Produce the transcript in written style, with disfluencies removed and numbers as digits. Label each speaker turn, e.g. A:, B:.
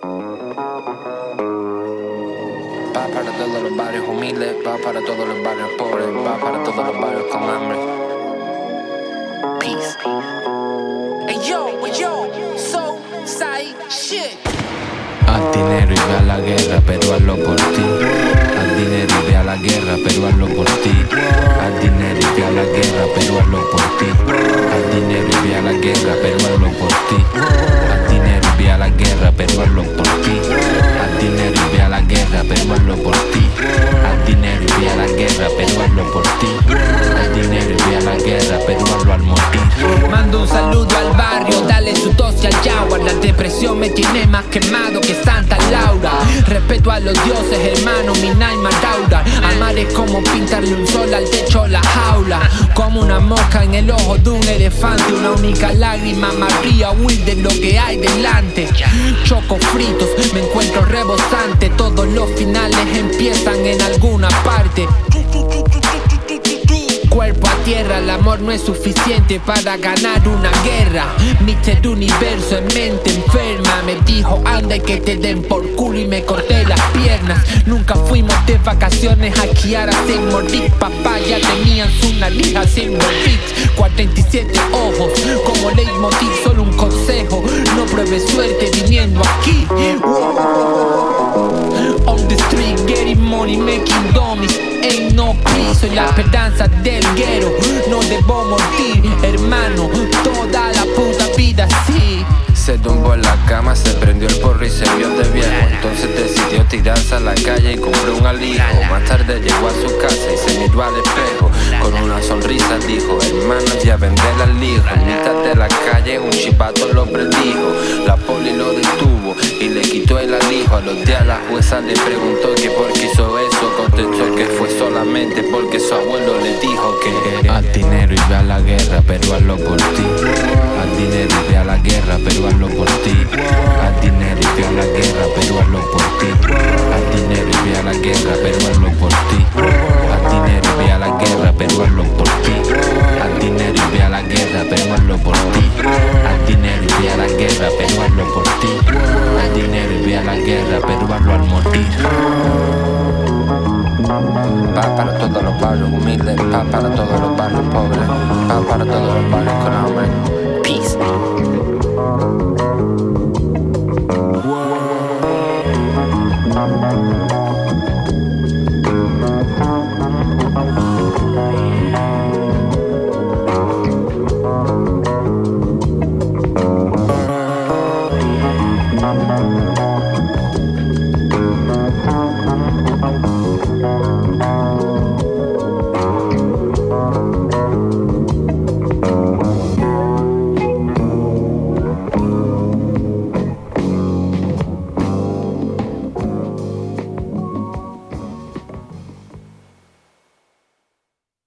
A: Va para todos los barrios humildes, va para todos los barrios pobres, va para todos los barrios con hambre. Peace.
B: Hey yo, so side shit.
A: Haz dinero y ve a la guerra, pero hazlo por ti. Haz dinero y ve a la guerra, pero hazlo por ti. Haz dinero y ve a la guerra, pero hazlo por ti. Haz dinero y ve a la guerra, pero hazlo por ti. Haz dinero y ve a la guerra, pero hazlo por ti. Haz dinero y ve a la guerra, pero hazlo por ti. Haz dinero y ve a la guerra, pero hazlo por ti. Haz dinero y ve a la guerra, pero hazlo al morir.
B: Mando un saludo al barrio, dale su tos al yagua. La depresión me tiene más quemado que Santa Laura. Respeto a los dioses, hermano, Minay Mataura. Amar es como pintarle un sol al techo, la jaula. Como una mosca en el ojo de un elefante. Una única lágrima María huir de lo que hay delante. Choco fritos, me encuentro rebosante. Todos los finales empiezan en alguna parte. Cuerpo a tierra, el amor no es suficiente para ganar una guerra. Mister Universo en mente enferma me dijo anda y que te den por culo y me corté las piernas. Nunca fuimos de vacaciones a esquiar a Saint-Maurice. Papá ya tenían su nariz a Saint-Maurice. 47 ojos como leitmotiv, solo un consejo: no pruebes suerte viniendo aquí. On the street, getting money, making dummies. Ain't no peace, soy la esperanza del guero. No debo morir, hermano, toda la puta vida así.
A: Se tumbó en la cama, se prendió el porro y se vio de viejo. Entonces decidió tirarse a la calle y compró un alijo. Más tarde llegó a su casa y se miró al espejo. Con una sonrisa dijo: hermano, ya vendé al hijo. En mitad de la calle un chipato lo predijo. La poli lo detuvo y le quitó el alijo. A los días la jueza le preguntó que por qué hizo eso. Contestó que fue solamente porque su abuelo le dijo que haz dinero y ve a la guerra, pero hazlo por ti. Haz dinero y ve a la guerra, pero hazlo por ti. Haz dinero y ve a la guerra, pero hazlo por ti. Haz dinero y ve a la guerra, pero hazlo por ti. Haz dinero y ve a la guerra, pero hazlo por ti. Haz dinero y ve a la guerra, pero hazlo por ti. Haz dinero y ve a la guerra, pero hazlo por ti. Haz dinero y ve a la guerra, pero hazlo al morir. Va para todos los barrios humildes, va para todos los barrios pobres, va para todos los barrios con hambre. Peace.